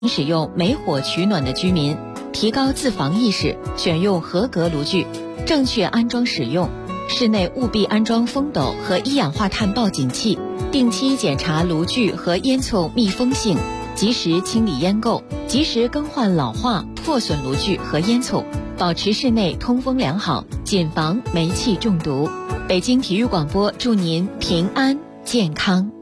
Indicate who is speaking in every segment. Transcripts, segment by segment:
Speaker 1: 使用煤火取暖的居民，提高自防意识，选用合格炉具，正确安装使用。室内务必安装风斗和一氧化碳报警器，定期检查炉具和烟囱密封性，及时清理烟垢，及时更换老化、破损炉具和烟囱，保持室内通风良好，谨防煤气中毒。北京体育广播祝您平安健康。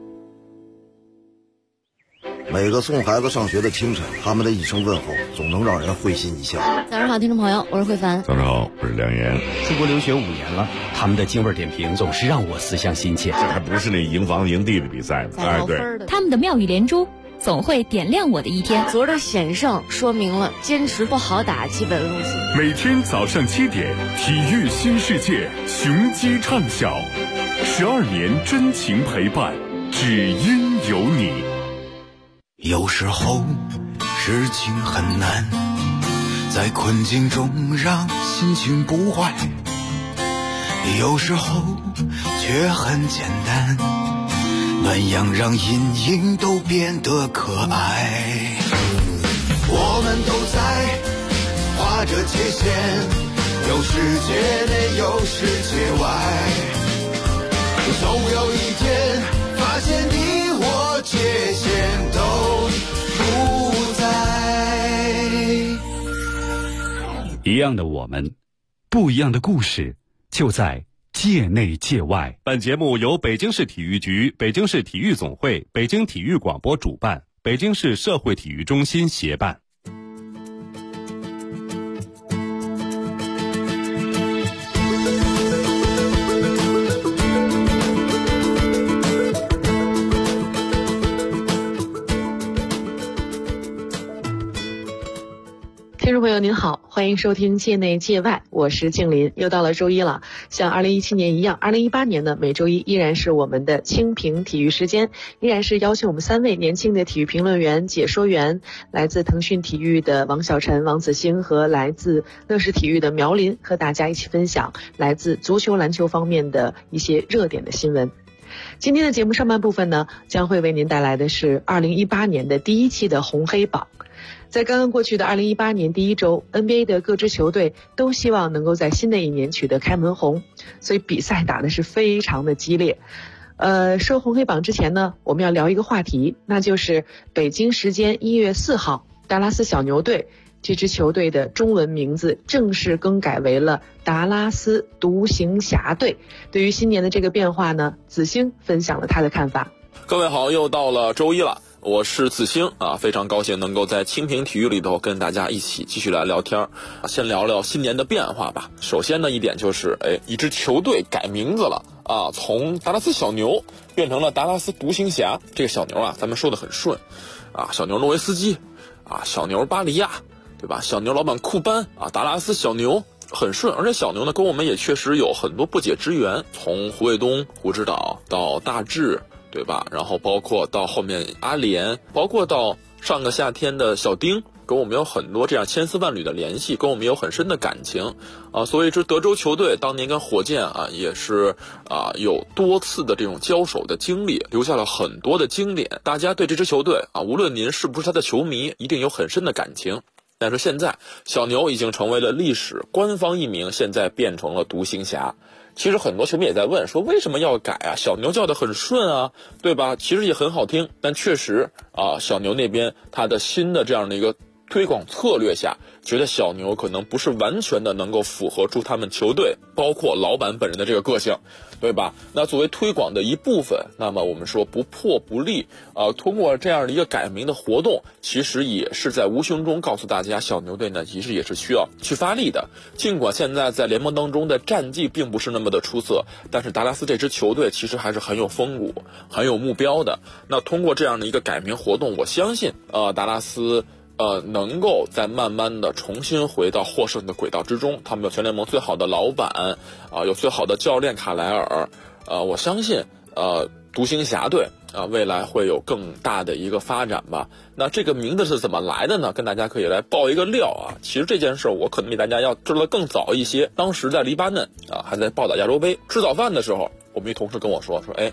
Speaker 2: 每个送孩子上学的清晨，他们的一声问候总能让人会心一笑。
Speaker 3: 早上好，听众朋友，我是慧凡。
Speaker 4: 早上好，我是梁岩。
Speaker 5: 出国留学5年了，他们的京味点评总是让我思乡心切。
Speaker 4: 这还不是那赢房赢地的比赛呢，
Speaker 3: 哎，对，
Speaker 6: 他们的妙语连珠总会点亮我的一天。
Speaker 3: 昨儿的险胜说明了坚持不好打基本路线。
Speaker 7: 每天早上7点，体育新世界，雄鸡唱晓，12年真情陪伴，只因有你。
Speaker 8: 有时候事情很难，在困境中让心情不坏，有时候却很简单，暖阳让阴影都变得可爱。我们都在画着界限，有世界内有世界外，总有一天发现你我界限都不在。
Speaker 5: 一样的我们，不一样的故事，就在界内界外。
Speaker 9: 本节目由北京市体育局、北京市体育总会、北京体育广播主办，北京市社会体育中心协办。
Speaker 10: 听众朋友您好，欢迎收听界内界外，我是静林。又到了周一了，像2017年一样，2018年呢，每周一依然是我们的清评体育时间，依然是邀请我们3位年轻的体育评论员、解说员，来自腾讯体育的王晓晨、王子星和来自乐视体育的苗林，和大家一起分享来自足球、篮球方面的一些热点的新闻。今天的节目上半部分呢，将会为您带来的是2018年的第1期的红黑榜。在刚刚过去的2018年第1周 ，NBA 的各支球队都希望能够在新的一年取得开门红，所以比赛打的是非常的激烈。说红黑榜之前呢，我们要聊一个话题，那就是北京时间1月4号，达拉斯小牛队这支球队的中文名字正式更改为了达拉斯独行侠队。对于新年的这个变化呢，子星分享了他的看法。
Speaker 11: 各位好，又到了周一了。我是子星啊，非常高兴能够在清评体育里头跟大家一起继续来聊天。先聊聊新年的变化吧。首先呢，一点就是一支球队改名字了啊，从达拉斯小牛变成了达拉斯独行侠。这个小牛啊，咱们说的很顺啊，小牛诺维斯基啊，小牛巴里亚，对吧？小牛老板库班啊，达拉斯小牛很顺。而且小牛呢，跟我们也确实有很多不解之缘，从胡卫东、胡指导到大志，对吧？然后包括到后面阿联，包括到上个夏天的小丁，跟我们有很多这样千丝万缕的联系，跟我们有很深的感情啊。所以这德州球队当年跟火箭啊也是有多次的这种交手的经历，留下了很多的经典。大家对这支球队啊，无论您是不是他的球迷，一定有很深的感情。但是现在小牛已经成为了历史官方译名，现在变成了独行侠。其实很多球迷也在问说，为什么要改啊？小牛叫得很顺啊，对吧？其实也很好听，但确实啊，小牛那边他的新的这样的一个推广策略下，觉得小牛可能不是完全的能够符合出他们球队包括老板本人的这个个性，对吧？那作为推广的一部分，那么我们说不破不立通过这样的一个改名的活动，其实也是在无形中告诉大家，小牛队呢其实也是需要去发力的。尽管现在在联盟当中的战绩并不是那么的出色，但是达拉斯这支球队其实还是很有风骨、很有目标的。那通过这样的一个改名活动，我相信达拉斯能够再慢慢的重新回到获胜的轨道之中。他们有全联盟最好的老板有最好的教练卡莱尔我相信独行侠队未来会有更大的一个发展吧。那这个名字是怎么来的呢？跟大家可以来爆一个料啊。其实这件事我可能比大家要知道的更早一些。当时在黎巴嫩还在报道亚洲杯，吃早饭的时候，我们一同事跟我说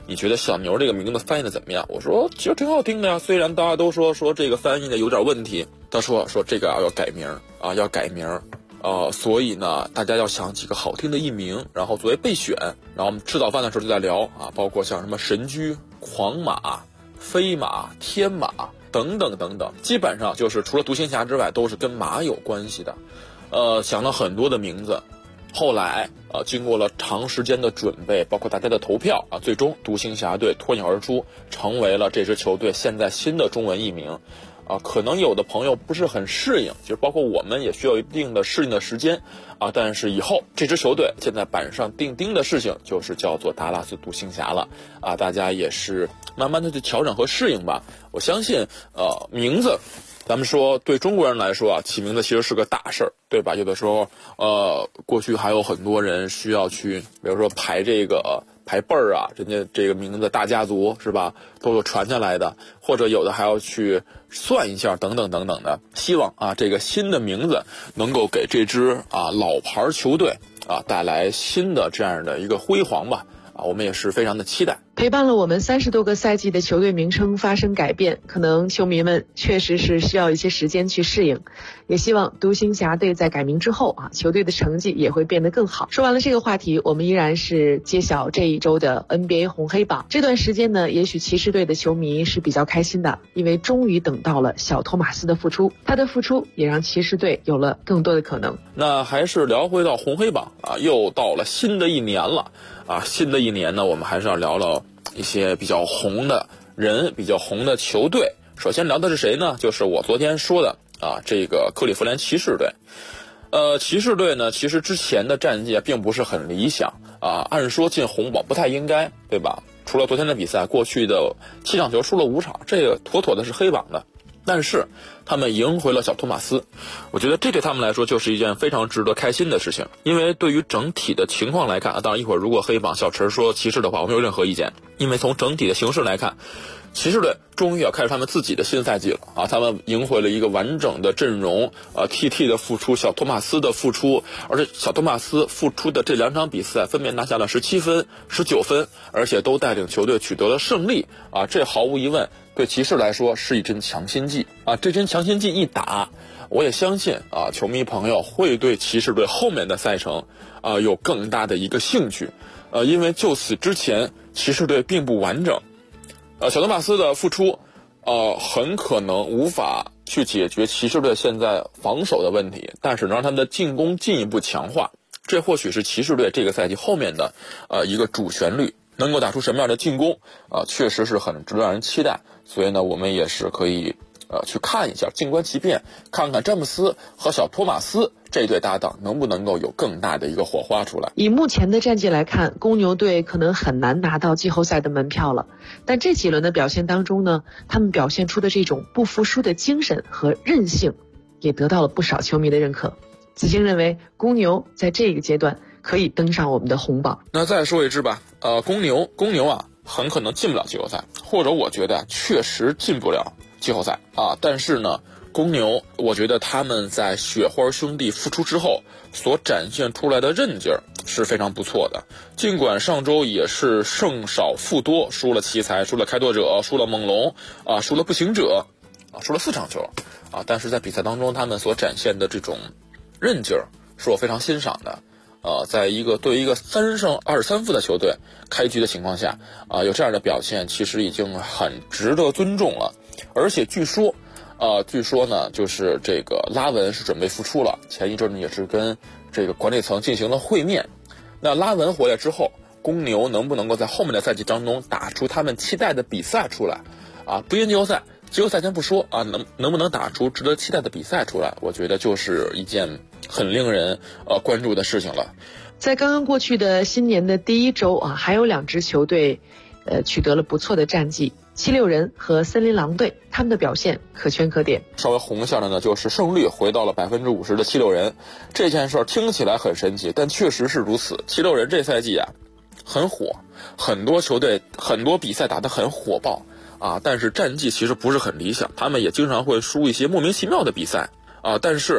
Speaker 11: 你觉得小牛这个名字翻译的怎么样？我说其实挺好听的呀，虽然大家都说这个翻译的有点问题。他说这个要改名啊，要改名。所以呢，大家要想几个好听的艺名，然后作为备选。然后我们吃早饭的时候就在聊啊，包括像什么神驹、狂马、飞马、天马等等等等，基本上就是除了独行侠之外，都是跟马有关系的。想了很多的名字，后来经过了长时间的准备，包括大家的投票啊，最终独行侠队脱颖而出，成为了这支球队现在新的中文译名。可能有的朋友不是很适应，其实包括我们也需要一定的适应的时间啊。但是以后这支球队现在板上钉钉的事情就是叫做达拉斯独行侠了啊，大家也是慢慢的去调整和适应吧。我相信名字，咱们说对中国人来说啊，起名字其实是个大事儿，对吧？有的时候过去还有很多人需要去，比如说排辈儿啊，人家这个名字大家族是吧，都有传下来的，或者有的还要去算一下等等等等的。希望啊，这个新的名字能够给这支老牌球队带来新的这样的一个辉煌吧。我们也是非常的期待。
Speaker 10: 陪伴了我们30多个赛季的球队名称发生改变，可能球迷们确实是需要一些时间去适应，也希望独行侠队在改名之后球队的成绩也会变得更好。说完了这个话题，我们依然是揭晓这一周的 NBA 红黑榜。这段时间呢，也许骑士队的球迷是比较开心的，因为终于等到了小托马斯的复出，他的复出也让骑士队有了更多的可能。
Speaker 11: 那还是聊回到红黑榜又到了新的一年了新的一年呢，我们还是要聊聊一些比较红的人，比较红的球队。首先聊的是谁呢？就是我昨天说的这个克利夫兰骑士队。骑士队呢，其实之前的战绩并不是很理想按说进红榜不太应该，对吧？除了昨天的比赛，过去的7场球输了5场，这个妥妥的是黑榜的。但是他们赢回了小托马斯，我觉得这对他们来说就是一件非常值得开心的事情。因为对于整体的情况来看当然一会儿如果黑榜小陈说骑士的话，我没有任何意见。因为从整体的形势来看，骑士队终于要开始他们自己的新赛季了他们赢回了一个完整的阵容，TT 的复出，小托马斯的复出，而且小托马斯复出的这2场比赛分别拿下了17分、19分，而且都带领球队取得了胜利这毫无疑问对骑士来说是一针强心剂这针强心剂一打，我也相信球迷朋友会对骑士队后面的赛程有更大的一个兴趣因为就此之前骑士队并不完整小托马斯的复出很可能无法去解决骑士队现在防守的问题，但是能让他们的进攻进一步强化，这或许是骑士队这个赛季后面的一个主旋律。能够打出什么样的进攻确实是很值得让人期待。所以呢，我们也是可以去看一下，静观其变，看看詹姆斯和小托马斯这对搭档能不能够有更大的一个火花出来。
Speaker 10: 以目前的战绩来看，公牛队可能很难拿到季后赛的门票了，但这几轮的表现当中呢，他们表现出的这种不服输的精神和韧性也得到了不少球迷的认可。子星认为公牛在这个阶段可以登上我们的红榜。
Speaker 11: 那再说一支吧，公牛很可能进不了季后赛，或者我觉得确实进不了季后赛但是呢，公牛我觉得他们在雪花兄弟复出之后所展现出来的韧劲儿是非常不错的。尽管上周也是胜少负多，输了奇才，输了开拓者，输了猛龙输了步行者输了4场球但是在比赛当中他们所展现的这种韧劲儿是我非常欣赏的。在对于一个3胜23负的球队开局的情况下有这样的表现，其实已经很值得尊重了。而且据说呢，就是这个拉文是准备复出了，前一阵呢也是跟这个管理层进行了会面。那拉文回来之后，公牛能不能够在后面的赛季当中打出他们期待的比赛出来不进季后赛，季后赛先不说能不能打出值得期待的比赛出来，我觉得就是一件很令人关注的事情了。
Speaker 10: 在刚刚过去的新年的第1周还有2支球队取得了不错的战绩，76人和森林狼队，他们的表现可圈可点。
Speaker 11: 稍微红一下的呢，就是胜率回到了50%的76人。这件事听起来很神奇，但确实是如此。76人这赛季很火，很多球队很多比赛打得很火爆但是战绩其实不是很理想，他们也经常会输一些莫名其妙的比赛但是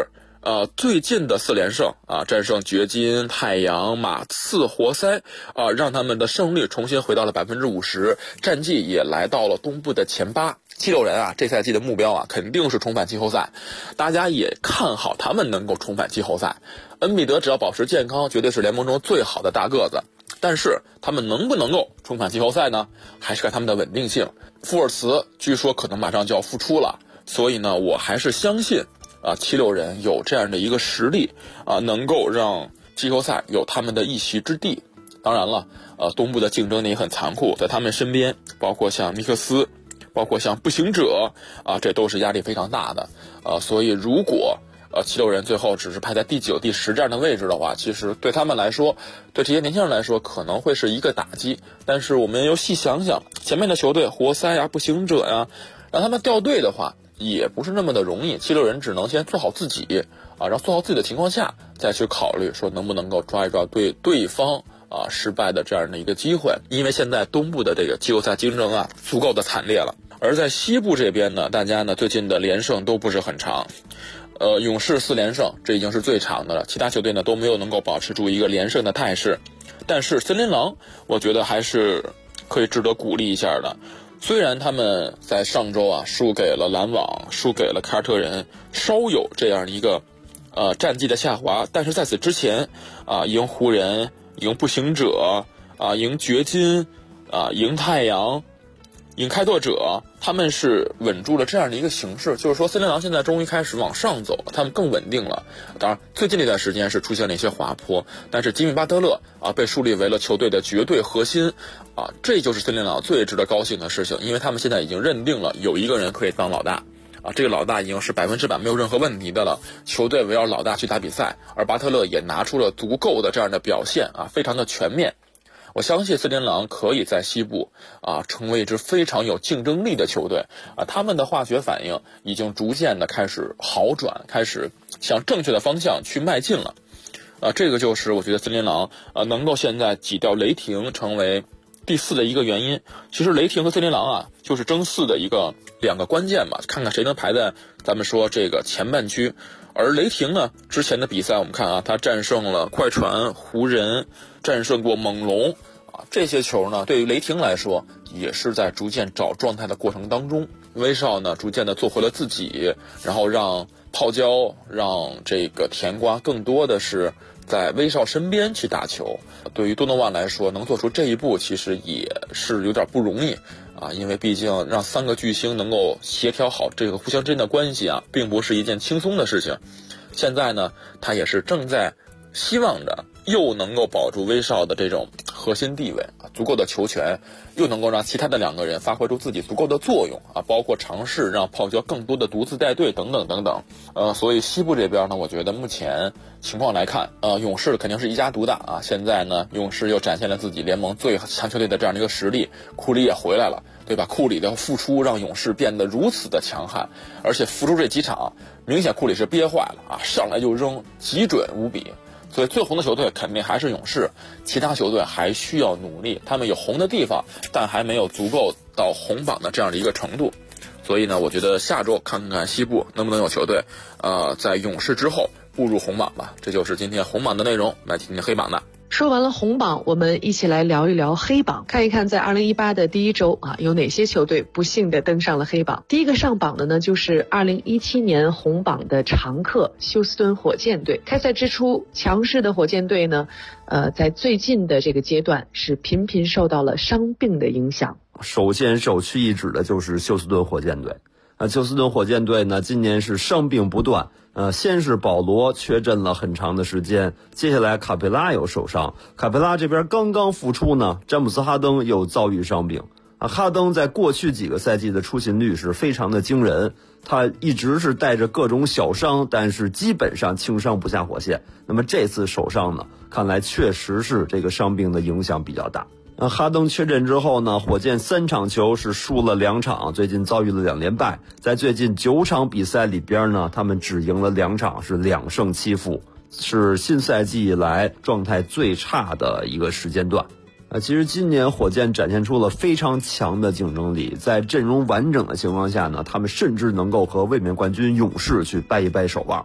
Speaker 11: 最近的4连胜啊，战胜掘金、太阳、马刺、活塞啊，让他们的胜率重新回到了50%，战绩也来到了东部的前8。七六人啊，这赛季的目标啊，肯定是重返季后赛。大家也看好他们能够重返季后赛。恩比德只要保持健康，绝对是联盟中最好的大个子。但是他们能不能够重返季后赛呢？还是看他们的稳定性。富尔茨据说可能马上就要复出了，所以呢，我还是相信七六人有这样的一个实力能够让季后赛有他们的一席之地。当然了，东部的竞争也很残酷，在他们身边，包括像尼克斯，包括像步行者这都是压力非常大的所以如果七六人最后只是排在第9、第10这样的位置的话，其实对他们来说，对这些年轻人来说可能会是一个打击。但是我们又细想想，前面的球队活塞呀、步行者呀，让他们掉队的话也不是那么的容易。七六人只能先做好自己然后做好自己的情况下，再去考虑说能不能够抓一抓对方失败的这样的一个机会。因为现在东部的这个季后赛竞争足够的惨烈了。而在西部这边呢，大家呢最近的连胜都不是很长。勇士4连胜，这已经是最长的了，其他球队呢都没有能够保持住一个连胜的态势。但是森林狼我觉得还是可以值得鼓励一下的。虽然他们在上周输给了篮网，输给了凯尔特人，稍有这样一个战绩的下滑，但是在此之前赢湖人，赢步行者赢掘金赢太阳，赢开拓者，他们是稳住了这样的一个形势，就是说森林狼现在终于开始往上走，他们更稳定了。当然最近这段时间是出现了一些滑坡，但是吉米巴特勒被树立为了球队的绝对核心这就是森林狼最值得高兴的事情，因为他们现在已经认定了有一个人可以当老大这个老大已经是100%没有任何问题的了，球队围绕老大去打比赛，而巴特勒也拿出了足够的这样的表现非常的全面。我相信森林狼可以在西部成为一支非常有竞争力的球队他们的化学反应已经逐渐的开始好转，开始向正确的方向去迈进了这个就是我觉得森林狼能够现在挤掉雷霆成为第4的一个原因。其实雷霆和森林狼就是争4的2个关键吧，看看谁能排在咱们说这个前半区。而雷霆呢，之前的比赛我们看他战胜了快船、湖人，战胜过猛龙这些球呢，对于雷霆来说也是在逐渐找状态的过程当中。威少呢，逐渐的做回了自己，然后让泡椒、让这个甜瓜更多的是在威少身边去打球。对于多诺万来说，能做出这一步其实也是有点不容易因为毕竟让3个巨星能够协调好这个互相之间的关系并不是一件轻松的事情。现在呢，他也是正在希望着又能够保住威少的这种核心地位足够的球权，又能够让其他的2个人发挥出自己足够的作用包括尝试让泡椒更多的独自带队等等等等。所以西部这边呢，我觉得目前情况来看勇士肯定是一家独大现在呢，勇士又展现了自己联盟最强球队的这样的一个实力，库里也回来了，对吧？库里的复出让勇士变得如此的强悍，而且复出这几场明显库里是憋坏了上来就扔，极准无比。所以最红的球队肯定还是勇士，其他球队还需要努力，他们有红的地方，但还没有足够到红榜的这样的一个程度。所以呢，我觉得下周看看西部能不能有球队在勇士之后步入红榜吧。这就是今天红榜的内容，来听听黑榜的。
Speaker 10: 说完了红榜，我们一起来聊一聊黑榜，看一看在2018的第一周有哪些球队不幸的登上了黑榜。第一个上榜的呢，就是2017年红榜的常客休斯敦火箭队。开赛之初，强势的火箭队呢，在最近的这个阶段是频频受到了伤病的影响。
Speaker 12: 首先首屈一指的就是休斯敦火箭队。休斯敦火箭队呢，今年是伤病不断。先是保罗缺阵了很长的时间，接下来卡佩拉有受伤，卡佩拉这边刚刚复出呢，詹姆斯哈登又遭遇伤病。哈登在过去几个赛季的出勤率是非常的惊人，他一直是带着各种小伤，但是基本上轻伤不下火线。那么这次受伤呢，看来确实是这个伤病的影响比较大。哈登缺阵之后呢，火箭3场球是输了2场，最近遭遇了2连败。在最近9场比赛里边呢，他们只赢了2场，是2胜7负，是新赛季以来状态最差的一个时间段。其实今年火箭展现出了非常强的竞争力，在阵容完整的情况下呢，他们甚至能够和卫冕冠军勇士去掰一掰手腕。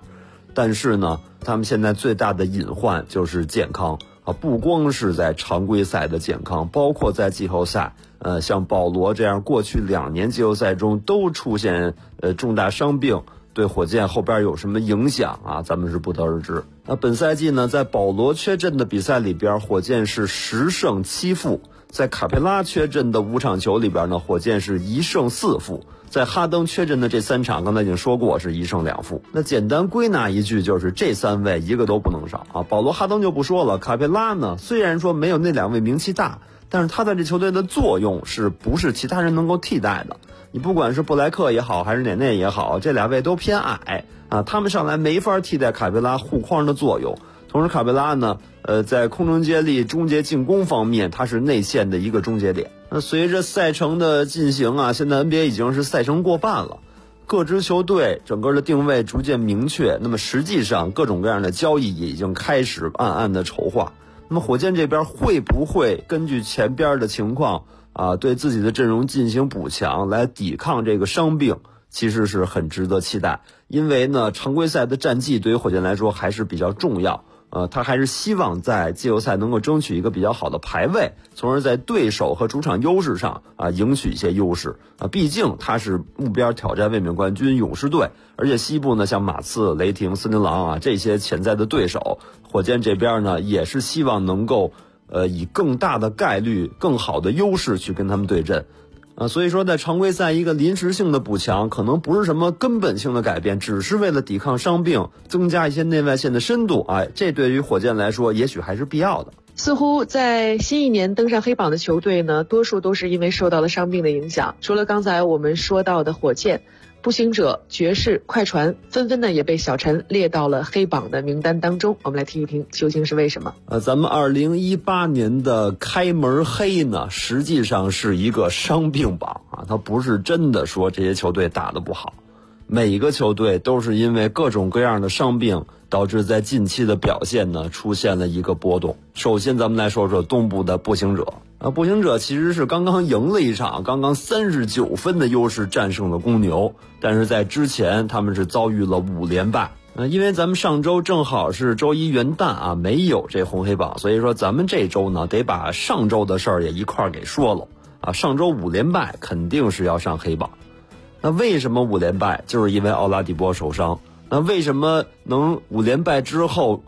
Speaker 12: 但是呢，他们现在最大的隐患就是健康啊，不光是在常规赛的健康，包括在季后赛，像保罗这样过去2年季后赛中都出现重大伤病，对火箭后边有什么影响啊？咱们是不得而知。那本赛季呢，在保罗缺阵的比赛里边，火箭是10胜7负；在卡佩拉缺阵的5场球里边呢，火箭是1胜4负。在哈登缺阵的这3场，刚才已经说过是1胜2负。那简单归纳一句，就是这3位一个都不能少啊。保罗、哈登就不说了，卡佩拉呢，虽然说没有那2位名气大，但是他在这球队的作用是不是其他人能够替代的？你不管是布莱克也好，还是内也好，这2位都偏矮啊，他们上来没法替代卡佩拉护框的作用。同时卡佩拉呢，在空中接力、终结进攻方面，他是内线的一个终结点。那随着赛程的进行啊，现在 NBA 已经是赛程过半了，各支球队整个的定位逐渐明确，那么实际上各种各样的交易也已经开始暗暗的筹划。那么火箭这边会不会根据前边的情况啊，对自己的阵容进行补强，来抵抗这个伤病，其实是很值得期待。因为呢，常规赛的战绩对于火箭来说还是比较重要。他还是希望在季后赛能够争取一个比较好的排位，从而在对手和主场优势上赢取一些优势啊。毕竟他是目标挑战卫冕冠军勇士队，而且西部呢，像马刺、雷霆、森林狼啊这些潜在的对手，火箭这边呢也是希望能够以更大的概率、更好的优势去跟他们对阵。所以说在常规赛一个临时性的补强可能不是什么根本性的改变，只是为了抵抗伤病，增加一些内外线的深度，这对于火箭来说也许还是必要的。
Speaker 10: 似乎在新一年登上黑榜的球队呢，多数都是因为受到了伤病的影响。除了刚才我们说到的火箭、步行者、爵士、快船纷纷呢也被小陈列到了黑榜的名单当中。我们来听一听究竟是为什么。
Speaker 12: 咱们2018年的开门黑呢，实际上是一个伤病榜啊，它不是真的说这些球队打得不好，每一个球队都是因为各种各样的伤病导致在近期的表现呢出现了一个波动。首先咱们来说说东部的步行者步行者其实是刚刚赢了一场，刚刚39分的优势战胜了公牛，但是在之前他们是遭遇了5连败。因为咱们上周正好是周一元旦啊，没有这红黑榜，所以说咱们这周呢得把上周的事儿也一块儿给说了啊。上周5连败肯定是要上黑榜。那为什么5连败？就是因为奥拉迪波受伤。那为什么能5连败之后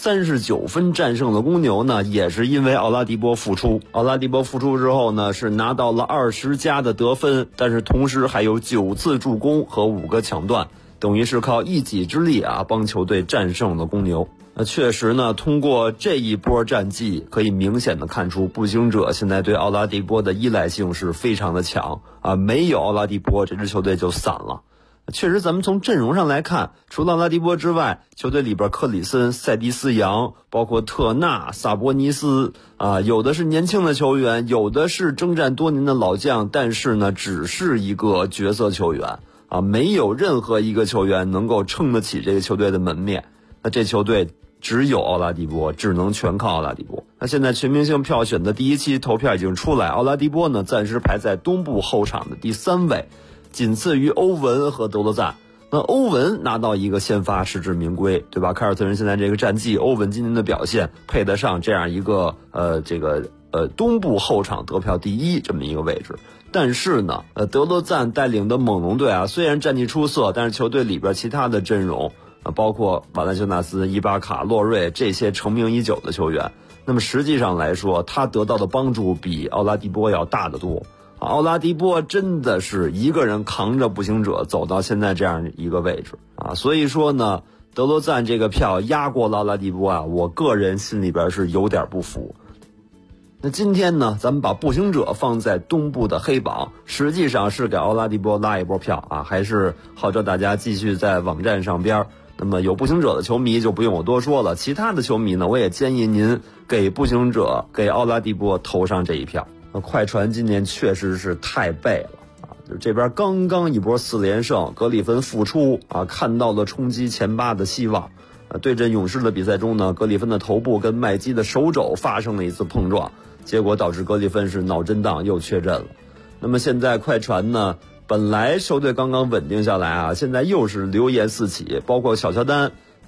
Speaker 12: 39分战胜了公牛呢？也是因为奥拉迪波复出。奥拉迪波复出之后呢，是拿到了20加的得分，但是同时还有9次助攻和5个抢断，等于是靠一己之力啊，帮球队战胜了公牛。确实呢，通过这一波战绩可以明显的看出，步行者现在对奥拉迪波的依赖性是非常的强啊，没有奥拉迪波这支球队就散了。确实咱们从阵容上来看，除了奥拉迪波之外，球队里边克里森、塞迪斯杨，包括特纳、萨博尼斯啊，有的是年轻的球员，有的是征战多年的老将，但是呢只是一个角色球员啊，没有任何一个球员能够撑得起这个球队的门面。那这球队只有奥拉迪波，只能全靠奥拉迪波。那现在全明星票选的第1期投票已经出来，奥拉迪波呢暂时排在东部后场的第3位，仅次于欧文和德罗赞。那欧文拿到一个先发实至名归，对吧？凯尔特人现在这个战绩，欧文今年的表现配得上这样一个东部后场得票第1这么一个位置。但是呢，德罗赞带领的猛龙队啊，虽然战绩出色，但是球队里边其他的阵容包括瓦兰修纳斯、伊巴卡、洛瑞这些成名已久的球员，那么实际上来说，他得到的帮助比奥拉迪波要大得多。奥拉迪波真的是一个人扛着步行者走到现在这样一个位置啊，所以说呢，德罗赞这个票压过了奥拉迪波啊，我个人心里边是有点不服。那今天呢，咱们把步行者放在东部的黑榜，实际上是给奥拉迪波拉一波票啊，还是号召大家继续在网站上边。那么有步行者的球迷就不用我多说了，其他的球迷呢，我也建议您给步行者、给奥拉迪波投上这一票。快船今年确实是太背了啊！就这边刚刚一波4连胜，格里芬复出啊，看到了冲击前8的希望。对阵勇士的比赛中呢，格里芬的头部跟麦基的手肘发生了一次碰撞，结果导致格里芬是脑震荡又缺阵了。那么现在快船呢，本来球队刚刚稳定下来啊，现在又是流言四起，包括小乔丹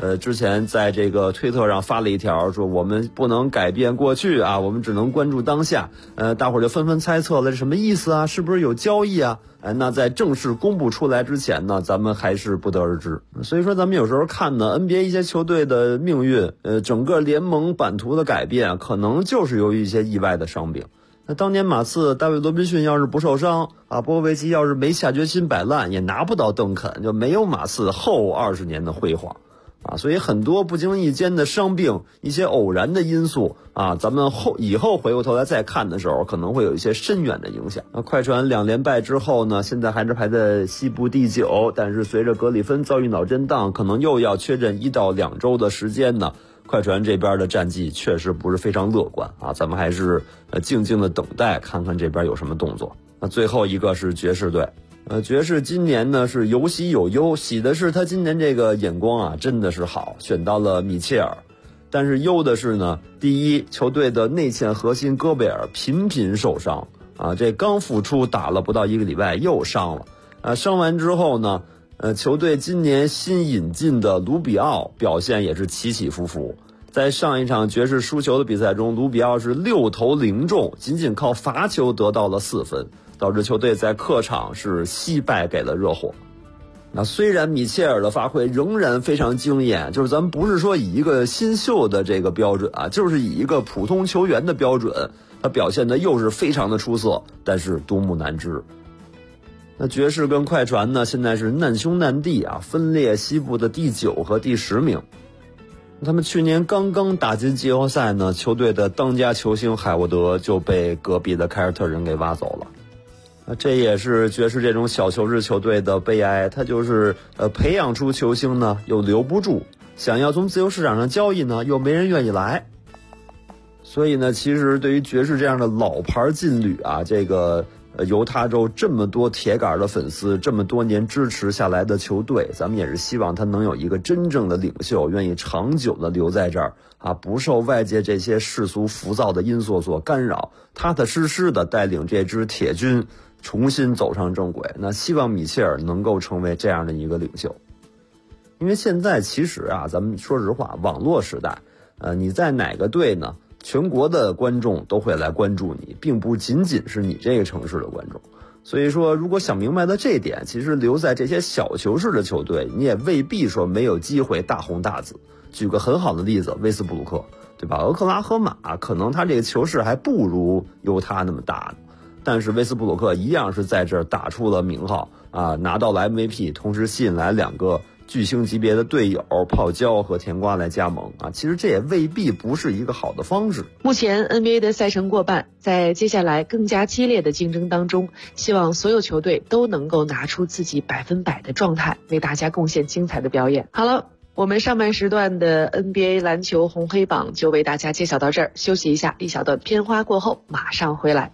Speaker 12: 之前在这个推特上发了一条说我们不能改变过去啊，我们只能关注当下。大伙儿就纷纷猜测了，这什么意思啊？是不是有交易啊？那在正式公布出来之前呢，咱们还是不得而知。所以说咱们有时候看呢 NBA 一些球队的命运，整个联盟版图的改变，可能就是由于一些意外的伤病。那当年马刺大卫罗宾逊要是不受伤啊，波波维奇要是没下决心摆烂，也拿不到邓肯，就没有马刺后20年的辉煌啊。所以很多不经意间的伤病，一些偶然的因素啊，咱们以后回过头来再看的时候，可能会有一些深远的影响。快船2连败之后呢，现在还是排在西部第9，但是随着格里芬遭遇脑震荡，可能又要缺阵1到2周的时间呢。快船这边的战绩确实不是非常乐观啊，咱们还是静静的等待，看看这边有什么动作。那最后一个是爵士队，爵士今年呢是有喜有忧，喜的是他今年这个眼光啊真的是好，选到了米切尔。但是忧的是呢，第一，球队的内线核心戈贝尔频频受伤啊，这刚复出打了不到1个礼拜又伤了伤完之后呢，球队今年新引进的卢比奥表现也是起起伏伏。在上一场爵士输球的比赛中，卢比奥是6投0中，仅仅靠罚球得到了4分，导致球队在客场是惜败给了热火。那虽然米切尔的发挥仍然非常惊艳，就是咱们不是说以一个新秀的这个标准啊，就是以一个普通球员的标准，他表现的又是非常的出色，但是独木难支。那爵士跟快船呢，现在是难兄难弟啊，分列西部的第9和第10名。他们去年刚刚打进季后赛呢，球队的当家球星海沃德就被隔壁的凯尔特人给挖走了。这也是爵士这种小球制球队的悲哀，他就是培养出球星呢又留不住，想要从自由市场上交易呢又没人愿意来。所以呢，其实对于爵士这样的老牌劲旅啊，这个犹他州这么多铁杆的粉丝，这么多年支持下来的球队，咱们也是希望他能有一个真正的领袖，愿意长久的留在这儿啊，不受外界这些世俗浮躁的因素所干扰，踏踏实实的带领这支铁军重新走上正轨。那希望米切尔能够成为这样的一个领袖。因为现在其实啊，咱们说实话，网络时代，你在哪个队呢？全国的观众都会来关注你，并不仅仅是你这个城市的观众。所以说，如果想明白了这点，其实留在这些小球市的球队，你也未必说没有机会大红大紫。举个很好的例子，威斯布鲁克，对吧？俄克拉荷马可能他这个球市还不如犹他那么大呢，但是威斯布鲁克一样是在这儿打出了名号啊，拿到了 MVP， 同时吸引来2个巨星级别的队友泡椒和甜瓜来加盟啊，其实这也未必不是一个好的方式。
Speaker 10: 目前 NBA 的赛程过半，在接下来更加激烈的竞争当中，希望所有球队都能够拿出自己100%的状态，为大家贡献精彩的表演。好了，我们上半时段的 NBA 篮球红黑榜就为大家揭晓到这儿，休息一下，一小段片花过后马上回来。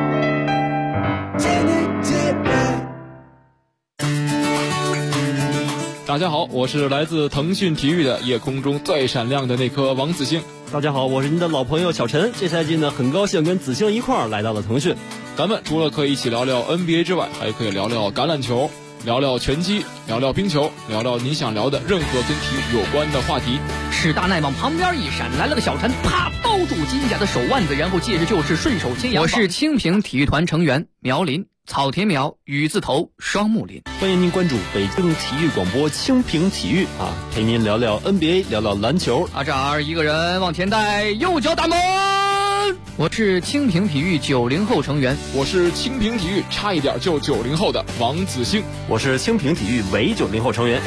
Speaker 13: 大家好，我是来自腾讯体育的夜空中最闪亮的那颗王子星。
Speaker 14: 大家好，我是您的老朋友小陈。这赛季呢，很高兴跟子星一块儿来到了腾讯。
Speaker 13: 咱们除了可以一起聊聊 NBA 之外，还可以聊聊橄榄球，聊聊拳击，聊聊冰球，聊聊你想聊的任何跟体育有关的话题。
Speaker 15: 史大奈往旁边一闪，来了个小陈，啪包住金甲的手腕子，然后接着就是顺手牵羊。我是清平体育团成员苗林。草田苗雨字头双木林，
Speaker 14: 欢迎您关注北京体育广播清平体育啊，陪您聊聊 NBA， 聊聊篮球。
Speaker 15: 这儿一个人往前带，右脚打门。我是清平体育90后成员，
Speaker 13: 我是清平体育差一点就90后的王子星，
Speaker 14: 我是清平体育伪90后成员。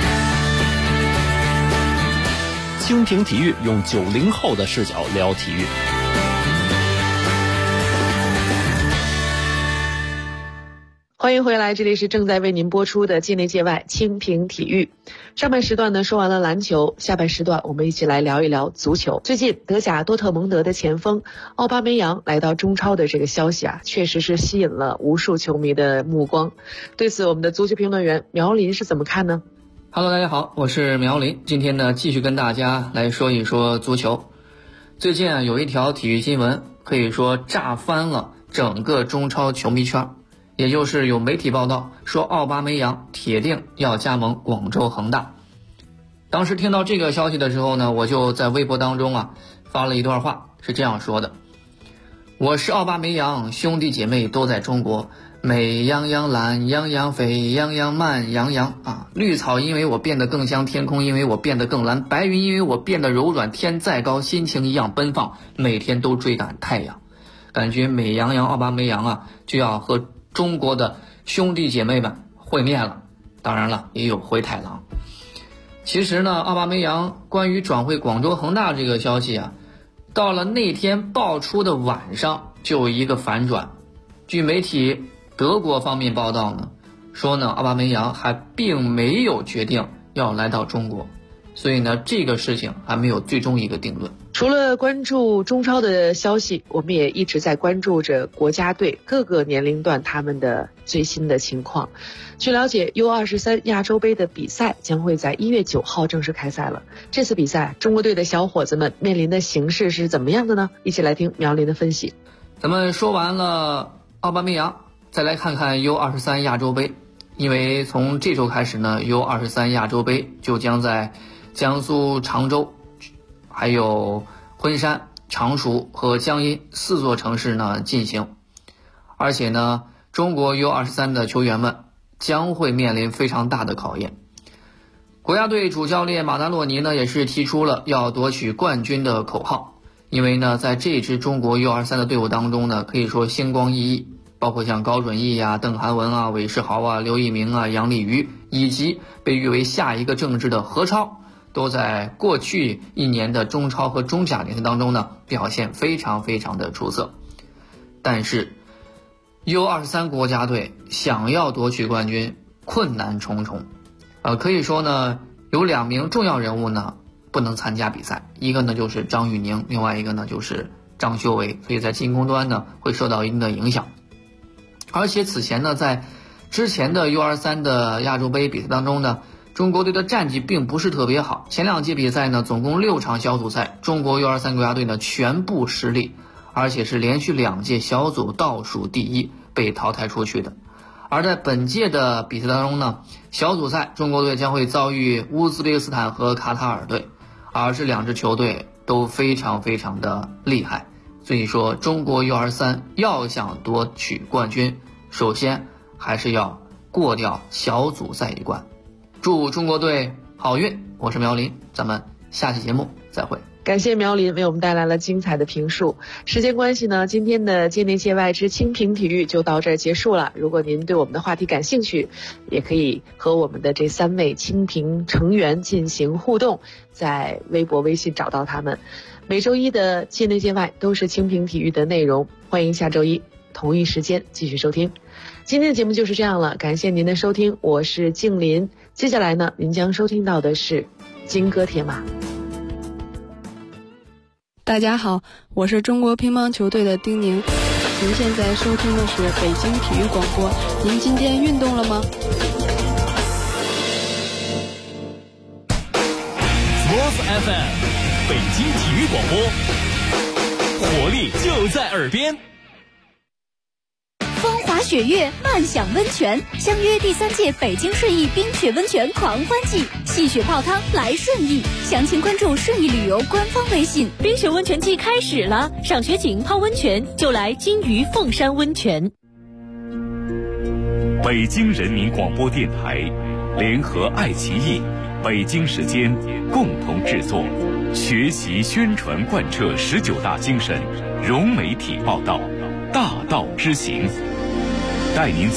Speaker 14: 清平体育用90后的视角聊体育。
Speaker 10: 欢迎回来，这里是正在为您播出的界内界外清平体育。上半时段呢说完了篮球，下半时段我们一起来聊一聊足球。最近德甲多特蒙德的前锋奥巴梅扬来到中超的这个消息啊，确实是吸引了无数球迷的目光。对此我们的足球评论员苗林是怎么看呢？
Speaker 16: Hello， 大家好，我是苗林。今天呢继续跟大家来说一说足球。最近啊有一条体育新闻可以说炸翻了整个中超球迷圈。也就是有媒体报道说奥巴梅扬铁定要加盟广州恒大。 当时听到这个消息的时候呢，我就在微博当中发了一段话，是这样说的：我是奥巴梅扬，兄弟姐妹都在中国，美羊羊懒羊羊肥羊羊慢羊羊绿草因为我变得更香，天空因为我变得更蓝，白云因为我变得柔软，天再高心情一样奔放，每天都追赶太阳。感觉美羊羊奥巴梅扬就要和中国的兄弟姐妹们会面了，当然了，也有灰太狼。其实呢，奥巴梅扬关于转会广州恒大这个消息到了那天爆出的晚上就有一个反转。据媒体德国方面报道呢，说呢奥巴梅扬还并没有决定要来到中国，所以呢这个事情还没有最终一个定论。
Speaker 10: 除了关注中超的消息，我们也一直在关注着国家队各个年龄段他们的最新的情况。据了解 U23 亚洲杯的比赛将会在1月9号正式开赛了。这次比赛中国队的小伙子们面临的形势是怎么样的呢？一起来听苗林的分析。
Speaker 16: 咱们说完了奥巴梅扬，再来看看 U23 亚洲杯。因为从这周开始呢 U23 亚洲杯就将在江苏常州还有昆山、常熟和江阴4座城市呢进行，而且呢，中国 U23 的球员们将会面临非常大的考验。国家队主教练马达洛尼呢也是提出了要夺取冠军的口号，因为呢，在这支中国 U23 的队伍当中呢，可以说星光熠熠，包括像高准翼邓涵文韦世豪刘一鸣杨立瑜，以及被誉为下一个郑智的何超，都在过去1年的中超和中甲联赛当中呢表现非常非常的出色。但是 U23 国家队想要夺取冠军困难重重，可以说呢有2名重要人物呢不能参加比赛，一个呢就是张玉宁，另外一个呢就是张修为，所以在进攻端呢会受到一定的影响。而且此前呢在之前的 U23 的亚洲杯比赛当中呢，中国队的战绩并不是特别好，前2届比赛呢总共6场小组赛，中国 U23 国家队呢全部失利，而且是连续2届小组倒数第1被淘汰出去的。而在本届的比赛当中呢，小组赛中国队将会遭遇乌兹别克斯坦和卡塔尔队，而这2支球队都非常非常的厉害，所以说中国 U23 要想夺取冠军，首先还是要过掉小组赛一关。祝中国队好运，我是苗林，咱们下期节目再会。
Speaker 10: 感谢苗林为我们带来了精彩的评述。时间关系呢，今天的界内界外之清评体育就到这儿结束了。如果您对我们的话题感兴趣，也可以和我们的这3位清评成员进行互动，在微博微信找到他们。每周一的界内界外都是清评体育的内容，欢迎下周一同一时间继续收听。今天的节目就是这样了，感谢您的收听，我是静林。接下来呢，您将收听到的是金戈铁马。
Speaker 17: 大家好，我是中国乒乓球队的丁宁。您现在收听的是北京体育广播。您今天运动了吗？
Speaker 18: Sports FM， 北京体育广播，活力就在耳边。
Speaker 6: 风华雪月，漫享温泉，相约第3届北京顺义冰雪温泉狂欢季，戏雪泡汤来顺义，详情关注顺义旅游官方微信。
Speaker 19: 冰雪温泉季开始了，赏雪景泡温泉就来金鱼凤山温泉。
Speaker 5: 北京人民广播电台联合爱奇艺、北京时间共同制作，学习宣传贯彻19大精神，融媒体报道，大道之行，带您